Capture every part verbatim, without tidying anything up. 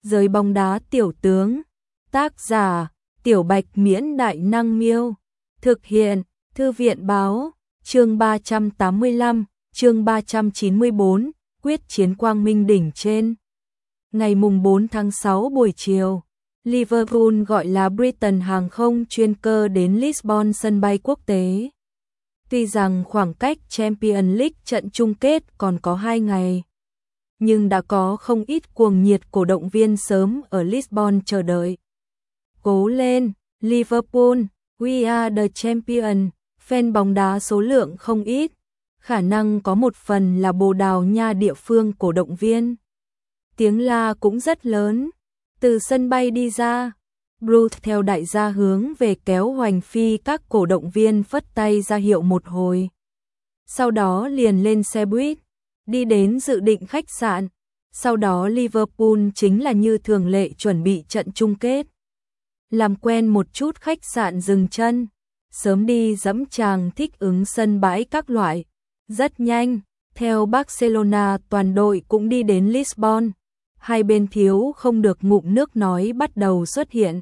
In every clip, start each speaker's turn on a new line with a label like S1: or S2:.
S1: Giới bóng đá tiểu tướng. Tác giả: Tiểu Bạch Miễn Đại Năng Miêu. Thực hiện: Thư viện Báo. Chương ba trăm tám mươi lăm, chương ba trăm chín mươi bốn, quyết chiến quang minh đỉnh trên. Ngày mùng bốn tháng sáu buổi chiều, Liverpool gọi là Britain hàng không chuyên cơ đến Lisbon sân bay quốc tế. Tuy rằng khoảng cách Champions League trận chung kết còn có hai ngày, nhưng đã có không ít cuồng nhiệt cổ động viên sớm ở Lisbon chờ đợi. Cố lên, Liverpool, we are the champion. Fan bóng đá số lượng không ít, khả năng có một phần là Bồ Đào Nha địa phương cổ động viên. Tiếng la cũng rất lớn. Từ sân bay đi ra, Bruce theo đại gia hướng về kéo hoành phi các cổ động viên phất tay ra hiệu một hồi. Sau đó liền lên xe buýt, đi đến dự định khách sạn. Sau đó Liverpool chính là như thường lệ chuẩn bị trận chung kết. Làm quen một chút khách sạn dừng chân, sớm đi dẫm tràng thích ứng sân bãi các loại. Rất nhanh, theo Barcelona toàn đội cũng đi đến Lisbon. Hai bên thiếu không được ngụm nước nói bắt đầu xuất hiện.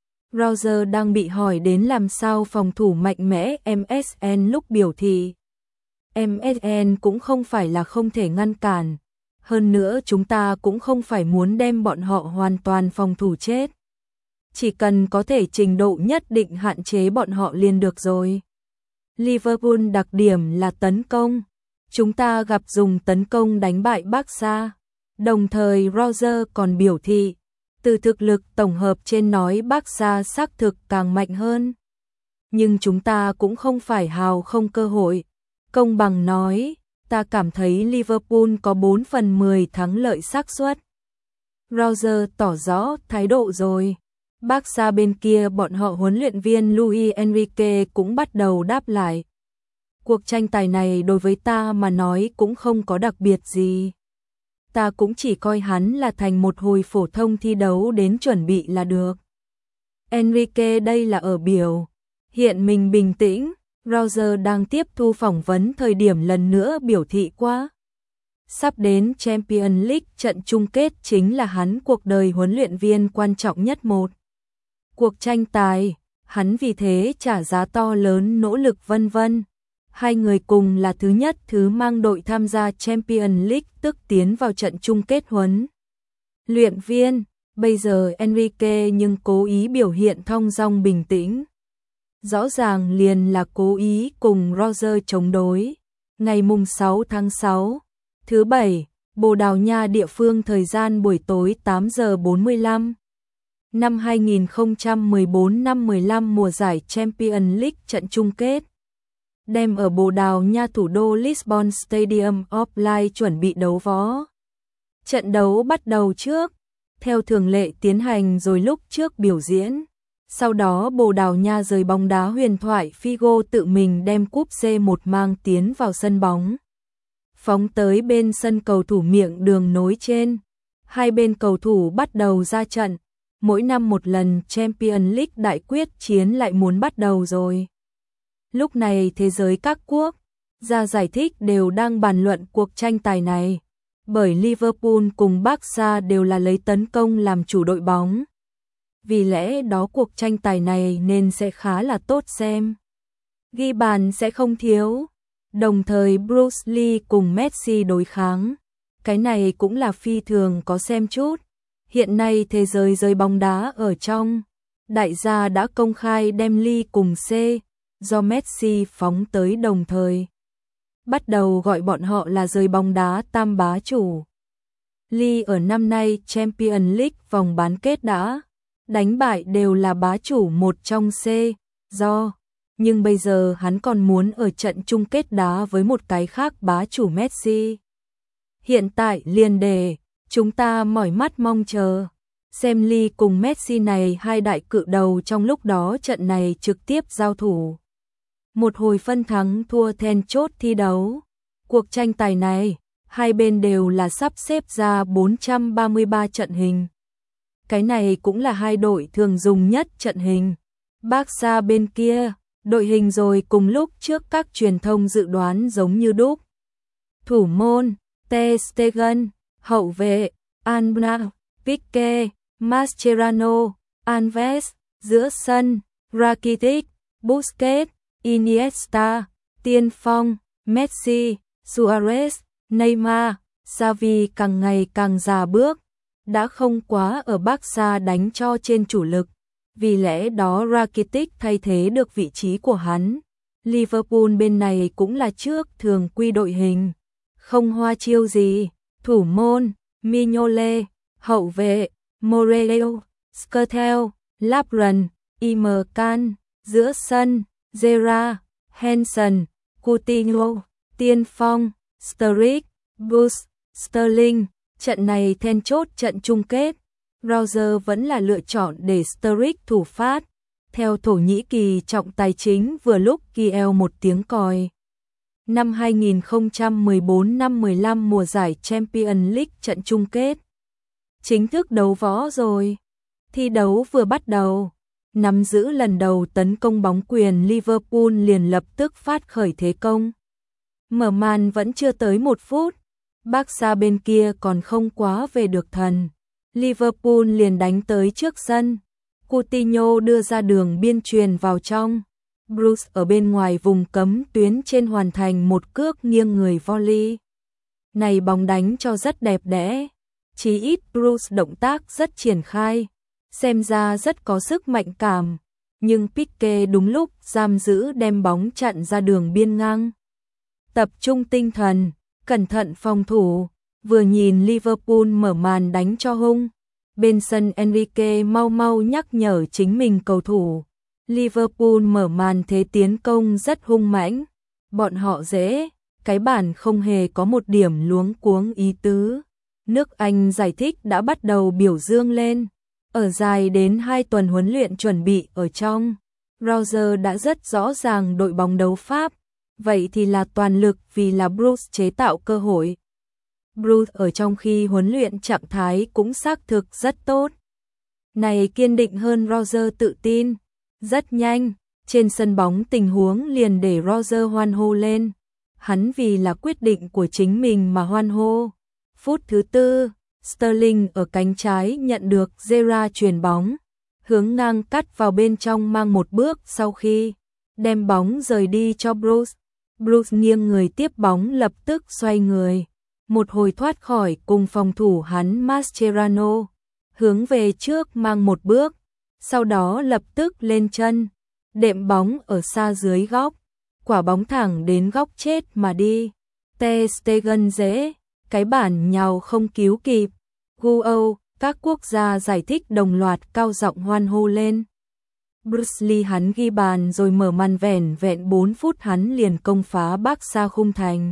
S1: Roger đang bị hỏi đến làm sao phòng thủ mạnh mẽ em ét en lúc biểu thị. em ét en cũng không phải là không thể ngăn cản. Hơn nữa chúng ta cũng không phải muốn đem bọn họ hoàn toàn phòng thủ chết. Chỉ cần có thể trình độ nhất định hạn chế bọn họ liền được rồi. Liverpool đặc điểm là tấn công. Chúng ta gặp dùng tấn công đánh bại Barca. Đồng thời Roger còn biểu thị, từ thực lực tổng hợp trên nói Barca xác thực càng mạnh hơn. Nhưng chúng ta cũng không phải hào không cơ hội. Công bằng nói, ta cảm thấy Liverpool có bốn phần mười thắng lợi xác suất. Roger tỏ rõ thái độ rồi. Barca bên kia bọn họ huấn luyện viên Luis Enrique cũng bắt đầu đáp lại. Cuộc tranh tài này đối với ta mà nói cũng không có đặc biệt gì. Ta cũng chỉ coi hắn là thành một hồi phổ thông thi đấu đến chuẩn bị là được. Enrique đây là ở biểu hiện mình bình tĩnh. Roger đang tiếp thu phỏng vấn thời điểm lần nữa biểu thị qua. Sắp đến Champions League trận chung kết chính là hắn cuộc đời huấn luyện viên quan trọng nhất một. Cuộc tranh tài, hắn vì thế trả giá to lớn nỗ lực vân vân. Hai người cùng là thứ nhất thứ mang đội tham gia Champions League tức tiến vào trận chung kết huấn luyện viên. Bây giờ Enrique nhưng cố ý biểu hiện thong dong bình tĩnh. Rõ ràng liền là cố ý cùng Roger chống đối. Ngày mùng sáu tháng sáu, thứ bảy, Bồ Đào Nha địa phương thời gian buổi tối tám giờ bốn mươi lăm. Năm hai nghìn không trăm mười bốn năm mười lăm mùa giải Champions League trận chung kết. Đem ở Bồ Đào Nha thủ đô Lisbon Stadium of Light chuẩn bị đấu võ. Trận đấu bắt đầu trước, theo thường lệ tiến hành rồi lúc trước biểu diễn. Sau đó Bồ Đào Nha rời bóng đá huyền thoại Figo tự mình đem cúp xê một mang tiến vào sân bóng. Phóng tới bên sân cầu thủ miệng đường nối trên. Hai bên cầu thủ bắt đầu ra trận. Mỗi năm một lần Champions League đại quyết chiến lại muốn bắt đầu rồi. Lúc này thế giới các quốc gia giải thích đều đang bàn luận cuộc tranh tài này. Bởi Liverpool cùng Barca đều là lấy tấn công làm chủ đội bóng. Vì lẽ đó cuộc tranh tài này nên sẽ khá là tốt xem. Ghi bàn sẽ không thiếu. Đồng thời Bruce Lee cùng Messi đối kháng. Cái này cũng là phi thường có xem chút. Hiện nay thế giới giới bóng đá ở trong. Đại gia đã công khai đem Lee cùng C. Do Messi phóng tới đồng thời. Bắt đầu gọi bọn họ là giới bóng đá tam bá chủ. Lee ở năm nay Champions League vòng bán kết đã đánh bại đều là bá chủ một trong C. Do. Nhưng bây giờ hắn còn muốn ở trận chung kết đá với một cái khác bá chủ Messi. Hiện tại liền đề, chúng ta mỏi mắt mong chờ. Xem Lee cùng Messi này hai đại cự đầu trong lúc đó trận này trực tiếp giao thủ. Một hồi phân thắng thua then chốt thi đấu. Cuộc tranh tài này, hai bên đều là sắp xếp ra bốn trăm ba mươi ba trận hình. Cái này cũng là hai đội thường dùng nhất trận hình. Barca bên kia, đội hình rồi cùng lúc trước các truyền thông dự đoán giống như đúc. Thủ môn, Ter Stegen, hậu vệ, Albert, Pique, Mascherano, Alves, giữa sân, Rakitic, Busquets, Iniesta, tiên phong, Messi, Suarez, Neymar, Xavi càng ngày càng già bước, đã không quá ở Barca đánh cho trên chủ lực, vì lẽ đó Rakitic thay thế được vị trí của hắn. Liverpool bên này cũng là trước thường quy đội hình, không hoa chiêu gì, thủ môn, Mignolet, hậu vệ, Morello, Skrtel, Lovren, Imcan, giữa sân, Gerrard, Henson, Coutinho, tiên phong, Sturridge, Bruce, Sterling. Trận này then chốt trận chung kết, Roger vẫn là lựa chọn để Sturridge thủ phát. Theo Thổ Nhĩ Kỳ trọng tài chính vừa lúc Kiel một tiếng còi. Năm hai nghìn không trăm mười bốn năm mười lăm mùa giải Champions League trận chung kết. Chính thức đấu võ rồi. Thi đấu vừa bắt đầu. Nắm giữ lần đầu tấn công bóng quyền Liverpool liền lập tức phát khởi thế công. Mở màn vẫn chưa tới một phút. Barca bên kia còn không quá về được thần. Liverpool liền đánh tới trước sân. Coutinho đưa ra đường biên truyền vào trong. Bruce ở bên ngoài vùng cấm tuyến trên hoàn thành một cước nghiêng người volley. Này bóng đánh cho rất đẹp đẽ. Chí ít Bruce động tác rất triển khai. Xem ra rất có sức mạnh cảm. Nhưng Pique đúng lúc giam giữ đem bóng chặn ra đường biên ngang. Tập trung tinh thần, cẩn thận phòng thủ. Vừa nhìn Liverpool mở màn đánh cho hung. Bên sân Enrique mau mau nhắc nhở chính mình cầu thủ. Liverpool mở màn thế tiến công rất hung mãnh. Bọn họ dễ, cái bản không hề có một điểm luống cuống ý tứ. Nước Anh giải thích đã bắt đầu biểu dương lên. Ở dài đến hai tuần huấn luyện chuẩn bị ở trong, Roger đã rất rõ ràng đội bóng đấu Pháp. Vậy thì là toàn lực vì là Bruce chế tạo cơ hội. Bruce ở trong khi huấn luyện trạng thái cũng xác thực rất tốt. Này kiên định hơn Roger tự tin. Rất nhanh, trên sân bóng tình huống liền để Roger hoan hô lên. Hắn vì là quyết định của chính mình mà hoan hô. Phút thứ tư, Sterling ở cánh trái nhận được Gerrard chuyền bóng. Hướng ngang cắt vào bên trong mang một bước sau khi đem bóng rời đi cho Bruce. Bruce nghiêng người tiếp bóng lập tức xoay người. Một hồi thoát khỏi cùng phòng thủ hắn Mascherano. Hướng về trước mang một bước. Sau đó lập tức lên chân. Đệm bóng ở xa dưới góc. Quả bóng thẳng đến góc chết mà đi. Ter Stegen dễ. Cái bản nhào không cứu kịp. Guo, các quốc gia giải thích đồng loạt cao giọng hoan hô lên. Bruce Lee hắn ghi bàn rồi mở màn vẻn vẹn bốn phút hắn liền công phá Barca khung thành.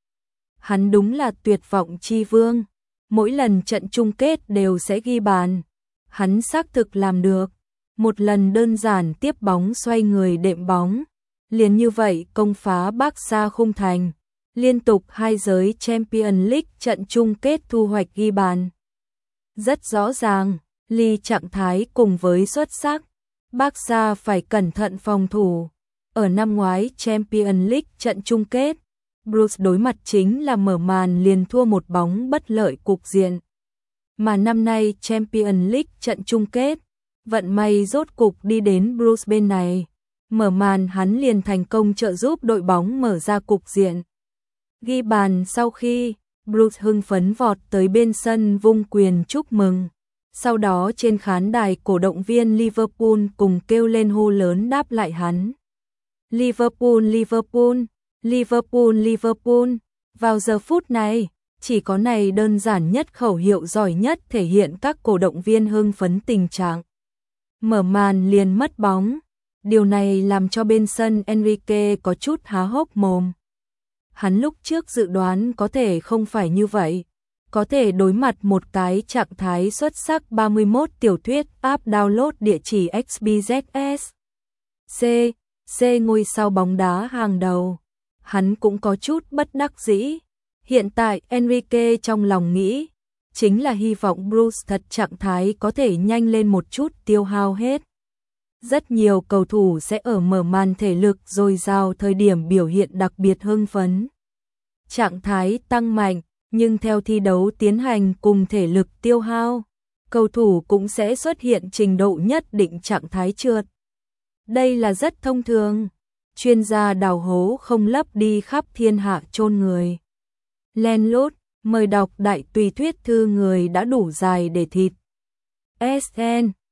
S1: Hắn đúng là tuyệt vọng chi vương. Mỗi lần trận chung kết đều sẽ ghi bàn. Hắn xác thực làm được. Một lần đơn giản tiếp bóng xoay người đệm bóng. Liền như vậy công phá Barca khung thành. Liên tục hai giới Champions League trận chung kết thu hoạch ghi bàn. Rất rõ ràng, Lee trạng thái cùng với xuất sắc. Barca phải cẩn thận phòng thủ. Ở năm ngoái Champions League trận chung kết, Bruce đối mặt chính là mở màn liền thua một bóng bất lợi cục diện. Mà năm nay Champions League trận chung kết, vận may rốt cục đi đến Bruce bên này. Mở màn hắn liền thành công trợ giúp đội bóng mở ra cục diện. Ghi bàn sau khi, Bruce hưng phấn vọt tới bên sân vung quyền chúc mừng. Sau đó trên khán đài cổ động viên Liverpool cùng kêu lên hô lớn đáp lại hắn. Liverpool, Liverpool, Liverpool, Liverpool. Vào giờ phút này, chỉ có này đơn giản nhất khẩu hiệu giỏi nhất thể hiện các cổ động viên hưng phấn tình trạng. Mở màn liền mất bóng. Điều này làm cho bên sân Enrique có chút há hốc mồm. Hắn lúc trước dự đoán có thể không phải như vậy. Có thể đối mặt một cái trạng thái xuất sắc ba mươi mốt tiểu thuyết app download địa chỉ ích bê zét ét. C, C ngôi sao bóng đá hàng đầu. Hắn cũng có chút bất đắc dĩ. Hiện tại Enrique trong lòng nghĩ, chính là hy vọng Bruce thật trạng thái có thể nhanh lên một chút tiêu hao hết. Rất nhiều cầu thủ sẽ ở mở màn thể lực dồi dào thời điểm biểu hiện đặc biệt hưng phấn. Trạng thái tăng mạnh, nhưng theo thi đấu tiến hành cùng thể lực tiêu hao, cầu thủ cũng sẽ xuất hiện trình độ nhất định trạng thái trượt. Đây là rất thông thường. Chuyên gia đào hố không lấp đi khắp thiên hạ chôn người. Len lút, mời đọc đại tùy thuyết thư người đã đủ dài để thịt. ét en